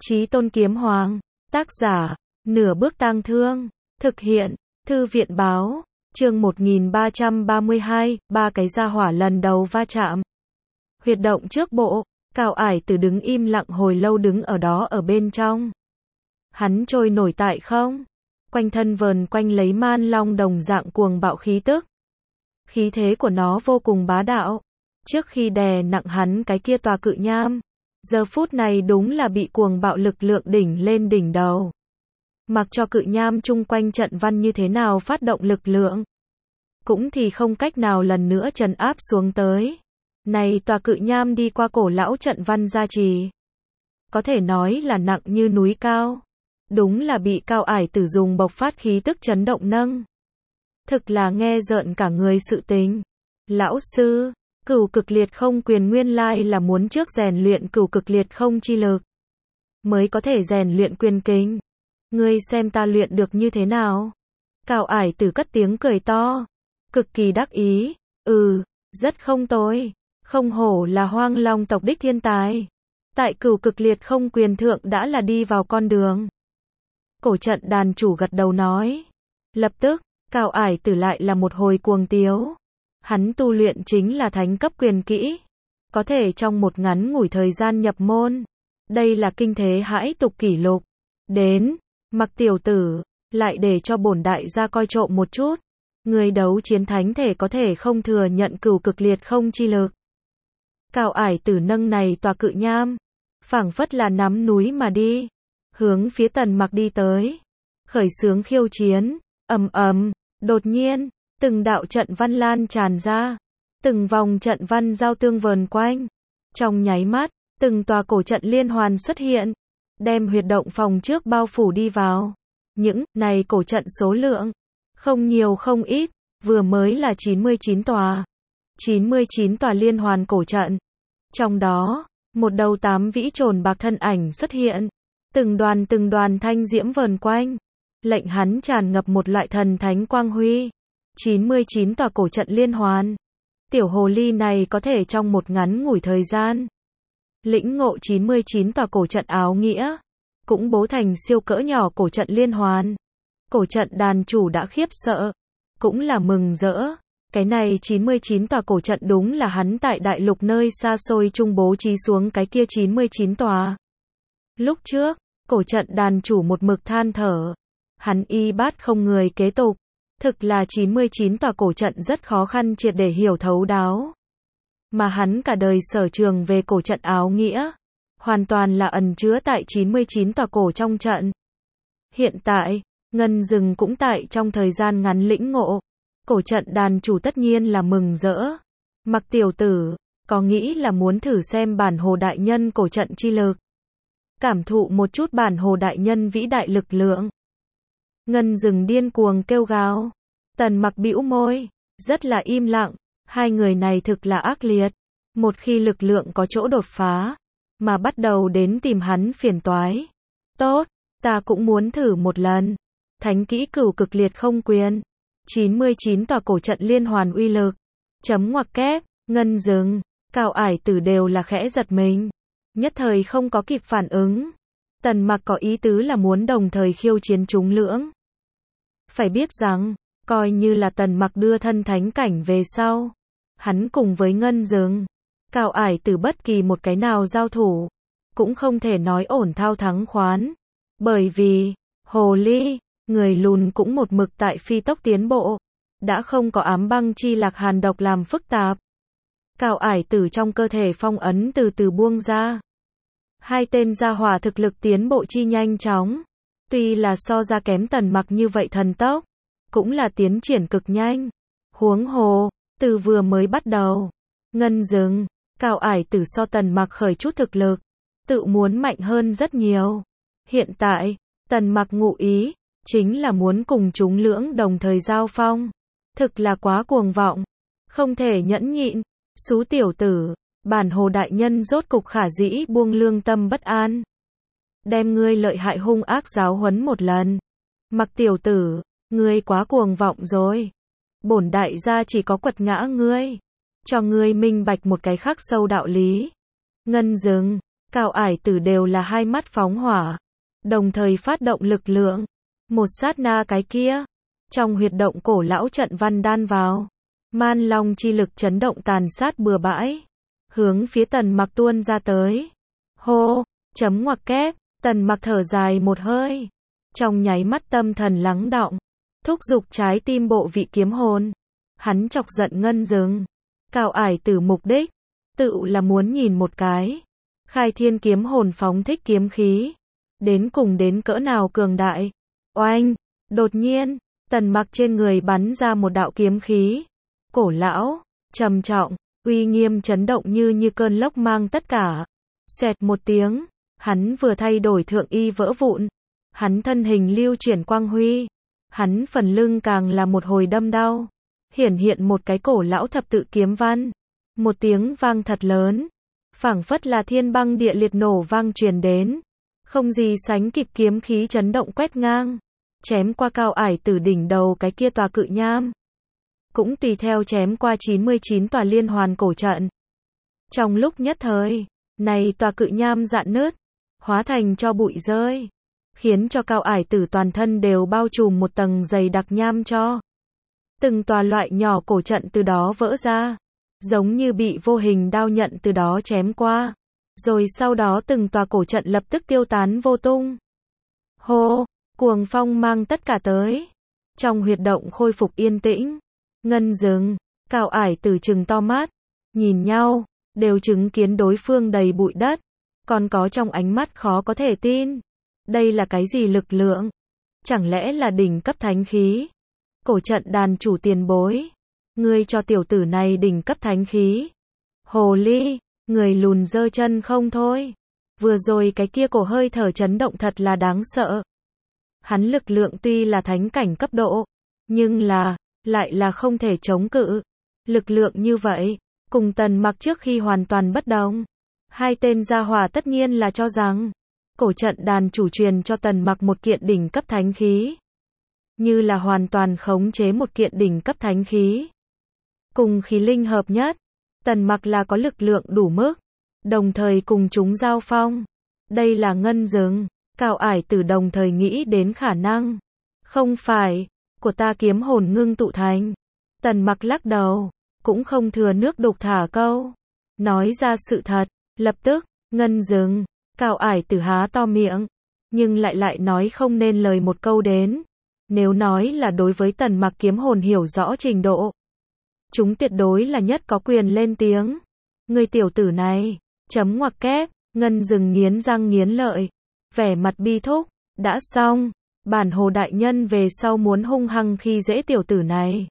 Chí Tôn Kiếm Hoàng. Tác giả, Nửa Bước Tang Thương. Thực hiện, Thư viện báo. Chương 1332, ba cái gia hỏa lần đầu va chạm. Huyệt động trước bộ, Cao Ải Tử đứng im lặng hồi lâu đứng ở đó ở bên trong. Hắn trôi nổi tại không, quanh thân vờn quanh lấy man long đồng dạng cuồng bạo khí tức. Khí thế của nó vô cùng bá đạo. Trước khi đè nặng hắn cái kia tòa cự nham, giờ phút này đúng là bị cuồng bạo lực lượng đỉnh lên đỉnh đầu. Mặc cho cự nham chung quanh trận văn như thế nào phát động lực lượng, cũng thì không cách nào lần nữa trấn áp xuống tới. Này tòa cự nham đi qua cổ lão trận văn gia trì, có thể nói là nặng như núi cao. Đúng là bị Cao Ải Tử dùng bộc phát khí tức chấn động nâng. Thực là nghe rợn cả người sự tình. Lão sư, Cửu Cực Liệt Không quyền nguyên lai là muốn trước rèn luyện Cửu Cực Liệt Không chi lực, mới có thể rèn luyện quyền kinh. Ngươi xem ta luyện được như thế nào? Cao Ải Tử cất tiếng cười to, cực kỳ đắc ý. Rất không tồi. Không hổ là Hoang Long tộc đích thiên tài. Tại Cửu Cực Liệt Không quyền thượng đã là đi vào con đường. Cổ trận đàn chủ gật đầu nói. Lập tức, Cao Ải Tử lại là một hồi cuồng tiếu. Hắn tu luyện chính là thánh cấp quyền kỹ, có thể trong một ngắn ngủi thời gian nhập môn. Đây là kinh thế hãi tục kỷ lục. Đến, Mặc tiểu tử, lại để cho bổn đại gia coi trộm một chút. Người đấu chiến thánh thể có thể không thừa nhận Cửu Cực Liệt Không chi lực. Cao Ải Tử nâng này tòa cự nham, phảng phất là nắm núi mà đi, hướng phía Tần Mặc đi tới, khởi xướng khiêu chiến. Ầm ầm, đột nhiên, từng đạo trận văn lan tràn ra, từng vòng trận văn giao tương vờn quanh. Trong nháy mắt, từng tòa cổ trận liên hoàn xuất hiện, đem huyệt động phòng trước bao phủ đi vào. Những này cổ trận số lượng không nhiều không ít, vừa mới là 99 tòa. 99 tòa liên hoàn cổ trận. Trong đó, một đầu 8 vĩ trồn bạc thân ảnh xuất hiện, từng đoàn thanh diễm vờn quanh, lệnh hắn tràn ngập một loại thần thánh quang huy. 99 tòa cổ trận liên hoàn. Tiểu hồ ly này có thể trong một ngắn ngủi thời gian lĩnh ngộ 99 tòa cổ trận áo nghĩa, cũng bố thành siêu cỡ nhỏ cổ trận liên hoàn. Cổ trận đàn chủ đã khiếp sợ, cũng là mừng rỡ. Cái này 99 tòa cổ trận đúng là hắn tại đại lục nơi xa xôi trung bố trí xuống cái kia 99 tòa. Lúc trước, cổ trận đàn chủ một mực than thở, hắn y bát không người kế tục. Thực là 99 tòa cổ trận rất khó khăn triệt để hiểu thấu đáo. Mà hắn cả đời sở trường về cổ trận áo nghĩa, hoàn toàn là ẩn chứa tại 99 tòa cổ trong trận. Hiện tại, Ngân Dừng cũng tại trong thời gian ngắn lĩnh ngộ. Cổ trận đàn chủ tất nhiên là mừng rỡ. Mặc tiểu tử, có nghĩ là muốn thử xem bản hồ đại nhân cổ trận chi lực, cảm thụ một chút bản hồ đại nhân vĩ đại lực lượng. Ngân Dừng điên cuồng kêu gào. Tần Mặc bĩu môi, rất là im lặng. Hai người này thực là ác liệt. Một khi lực lượng có chỗ đột phá, mà bắt đầu đến tìm hắn phiền toái. Tốt, ta cũng muốn thử một lần. Thánh kỹ Cửu Cực Liệt Không quyền. 99 tòa cổ trận liên hoàn uy lực. Chấm ngoặc kép, Ngân Dừng, Cao Ải Tử đều là khẽ giật mình. Nhất thời không có kịp phản ứng. Tần Mặc có ý tứ là muốn đồng thời khiêu chiến chúng lưỡng. Phải biết rằng, coi như là Tần Mặc đưa thân thánh cảnh về sau, hắn cùng với Ngân Dừng, Cao Ải Tử bất kỳ một cái nào giao thủ, cũng không thể nói ổn thao thắng khoán. Bởi vì, hồ ly, người lùn cũng một mực tại phi tốc tiến bộ, đã không có ám băng chi lạc hàn độc làm phức tạp. Cao Ải Tử trong cơ thể phong ấn từ từ buông ra. Hai tên gia hỏa thực lực tiến bộ chi nhanh chóng, tuy là so ra kém Tần Mặc như vậy thần tốc, cũng là tiến triển cực nhanh. Huống hồ, từ vừa mới bắt đầu, Ngân Dừng, Cao Ải Tử so Tần Mặc khởi chút thực lực, tự muốn mạnh hơn rất nhiều. Hiện tại, Tần Mặc ngụ ý, chính là muốn cùng chúng lưỡng đồng thời giao phong. Thực là quá cuồng vọng, không thể nhẫn nhịn. Xú tiểu tử, bản hồ đại nhân rốt cục khả dĩ buông lương tâm bất an, đem ngươi lợi hại hung ác giáo huấn một lần. Mặc tiểu tử, ngươi quá cuồng vọng rồi. Bổn đại gia chỉ có quật ngã ngươi, cho ngươi minh bạch một cái khắc sâu đạo lý. Ngân Dừng, Cao Ải Tử đều là hai mắt phóng hỏa, đồng thời phát động lực lượng. Một sát na cái kia, trong huyệt động cổ lão trận văn đan vào, man long chi lực chấn động tàn sát bừa bãi, hướng phía Tần Mặc tuôn ra tới. Hô, chấm ngoặc kép, Tần Mặc thở dài một hơi, trong nháy mắt tâm thần lắng đọng, thúc giục trái tim bộ vị kiếm hồn. Hắn chọc giận Ngân Dừng. Cao Ải Tử mục đích, tự là muốn nhìn một cái, khai thiên kiếm hồn phóng thích kiếm khí, đến cùng đến cỡ nào cường đại. Oanh, đột nhiên, Tần Mặc trên người bắn ra một đạo kiếm khí, cổ lão, trầm trọng, uy nghiêm chấn động như cơn lốc mang tất cả. Xẹt một tiếng, hắn vừa thay đổi thượng y vỡ vụn, hắn thân hình lưu chuyển quang huy, hắn phần lưng càng là một hồi đâm đau, hiển hiện một cái cổ lão thập tự kiếm văn. Một tiếng vang thật lớn, phảng phất là thiên băng địa liệt nổ vang truyền đến, không gì sánh kịp kiếm khí chấn động quét ngang, chém qua Cao Ải Tử đỉnh đầu cái kia tòa cự nham, cũng tùy theo chém qua 99 tòa liên hoàn cổ trận. Trong lúc nhất thời, này tòa cự nham rạn nứt, hóa thành cho bụi rơi, khiến cho Cao Ải Tử toàn thân đều bao trùm một tầng dày đặc nham cho. Từng tòa loại nhỏ cổ trận từ đó vỡ ra, giống như bị vô hình đao nhận từ đó chém qua, rồi sau đó từng tòa cổ trận lập tức tiêu tán vô tung. Hô, cuồng phong mang tất cả tới. Trong huyệt động khôi phục yên tĩnh, Ngân Dừng, Cao Ải Tử trừng to mắt, nhìn nhau, đều chứng kiến đối phương đầy bụi đất, còn có trong ánh mắt khó có thể tin. Đây là cái gì lực lượng? Chẳng lẽ là đỉnh cấp thánh khí? Cổ trận đàn chủ tiền bối, ngươi cho tiểu tử này đỉnh cấp thánh khí? Hồ ly, người lùn giơ chân không thôi. Vừa rồi cái kia cổ hơi thở chấn động thật là đáng sợ. Hắn lực lượng tuy là thánh cảnh cấp độ, nhưng lại là không thể chống cự. Lực lượng như vậy, cùng Tần Mặc trước khi hoàn toàn bất đồng. Hai tên gia hỏa tất nhiên là cho rằng, cổ trận đàn chủ truyền cho Tần Mặc một kiện đỉnh cấp thánh khí, như là hoàn toàn khống chế một kiện đỉnh cấp thánh khí. Cùng khí linh hợp nhất, Tần Mặc là có lực lượng đủ mức, đồng thời cùng chúng giao phong. Đây là Ngân Dừng, Cao Ải Tử đồng thời nghĩ đến khả năng. Không phải, của ta kiếm hồn ngưng tụ thành. Tần Mặc lắc đầu, cũng không thừa nước đục thả câu. Nói ra sự thật, lập tức, Ngân Dừng, Cao Ải Tử há to miệng, nhưng lại nói không nên lời một câu đến. Nếu nói là đối với Tần Mặc kiếm hồn hiểu rõ trình độ, chúng tuyệt đối là nhất có quyền lên tiếng. Người tiểu tử này, chấm ngoặc kép, Ngân Dừng nghiến răng nghiến lợi, vẻ mặt bi thúc, đã xong, bản hồ đại nhân về sau muốn hung hăng khi dễ tiểu tử này.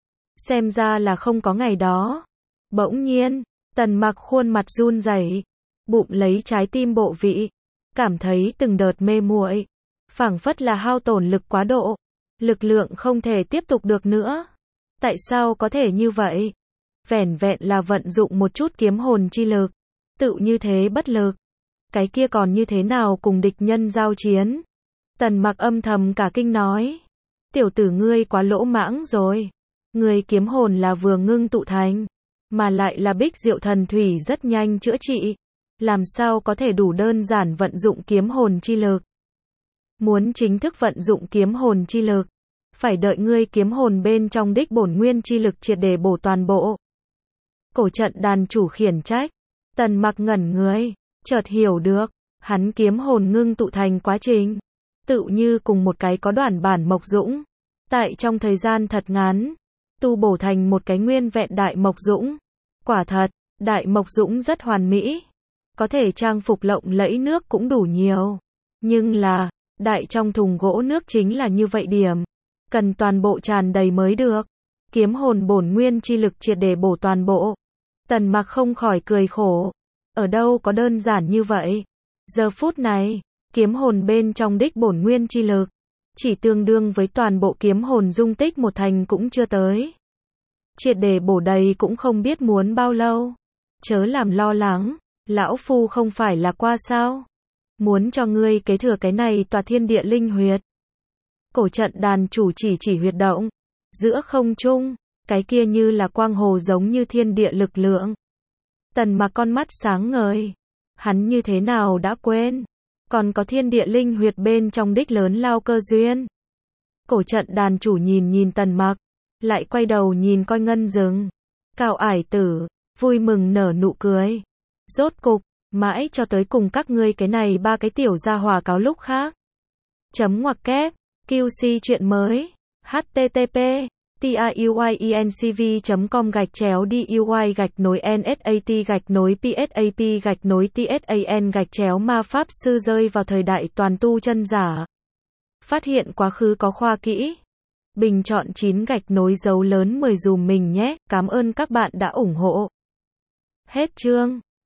Xem ra là không có ngày đó. Bỗng nhiên, Tần Mặc khuôn mặt run rẩy, bụng lấy trái tim bộ vị, cảm thấy từng đợt mê muội, phảng phất là hao tổn lực quá độ, lực lượng không thể tiếp tục được nữa. Tại sao có thể như vậy? Vẻn vẹn là vận dụng một chút kiếm hồn chi lực, tự như thế bất lực. Cái kia còn như thế nào cùng địch nhân giao chiến? Tần Mặc âm thầm cả kinh nói, tiểu tử ngươi quá lỗ mãng rồi. Ngươi kiếm hồn là vừa ngưng tụ thành, mà lại là bích diệu thần thủy rất nhanh chữa trị. Làm sao có thể đủ đơn giản vận dụng kiếm hồn chi lực? Muốn chính thức vận dụng kiếm hồn chi lực, phải đợi ngươi kiếm hồn bên trong đích bổn nguyên chi lực triệt để bổ toàn bộ. Cổ trận đàn chủ khiển trách. Tần Mặc ngẩn người, chợt hiểu được, hắn kiếm hồn ngưng tụ thành quá trình, tự như cùng một cái có đoạn bản mộc dũng, tại trong thời gian thật ngắn, tu bổ thành một cái nguyên vẹn đại mộc dũng. Quả thật, đại mộc dũng rất hoàn mỹ, có thể trang phục lộng lẫy nước cũng đủ nhiều, nhưng là, đại trong thùng gỗ nước chính là như vậy điểm, cần toàn bộ tràn đầy mới được. Kiếm hồn bổn nguyên chi lực triệt để bổ toàn bộ. Tần Mặc không khỏi cười khổ, ở đâu có đơn giản như vậy. Giờ phút này, kiếm hồn bên trong đích bổn nguyên chi lực, chỉ tương đương với toàn bộ kiếm hồn dung tích một thành cũng chưa tới. Triệt để bổ đầy cũng không biết muốn bao lâu. Chớ làm lo lắng, lão phu không phải là qua sao? Muốn cho ngươi kế thừa cái này tòa thiên địa linh huyệt. Cổ trận đàn chủ chỉ huyệt động, giữa không trung, cái kia như là quang hồ giống như thiên địa lực lượng. Tần Mặc con mắt sáng ngời, Hắn như thế nào đã quên. Còn có thiên địa linh huyệt bên trong đích lớn lao cơ duyên. Cổ trận đàn chủ nhìn nhìn Tần Mặc, lại quay đầu nhìn coi Ngân Dừng. Cao Ải Tử, vui mừng nở nụ cười. Rốt cục, mãi cho tới cùng các ngươi cái này ba cái tiểu gia hỏa cáo lúc khác. Chấm ngoặc kép, QC chuyện mới. http tiuy_nsv.com/duy_psap_tsan_ma pháp sư rơi vào thời đại toàn tu chân giả. Phát hiện quá khứ có khoa kỹ. Bình chọn 9 gạch nối dấu lớn 10 dùm mình nhé. Cảm ơn các bạn đã ủng hộ. Hết chương.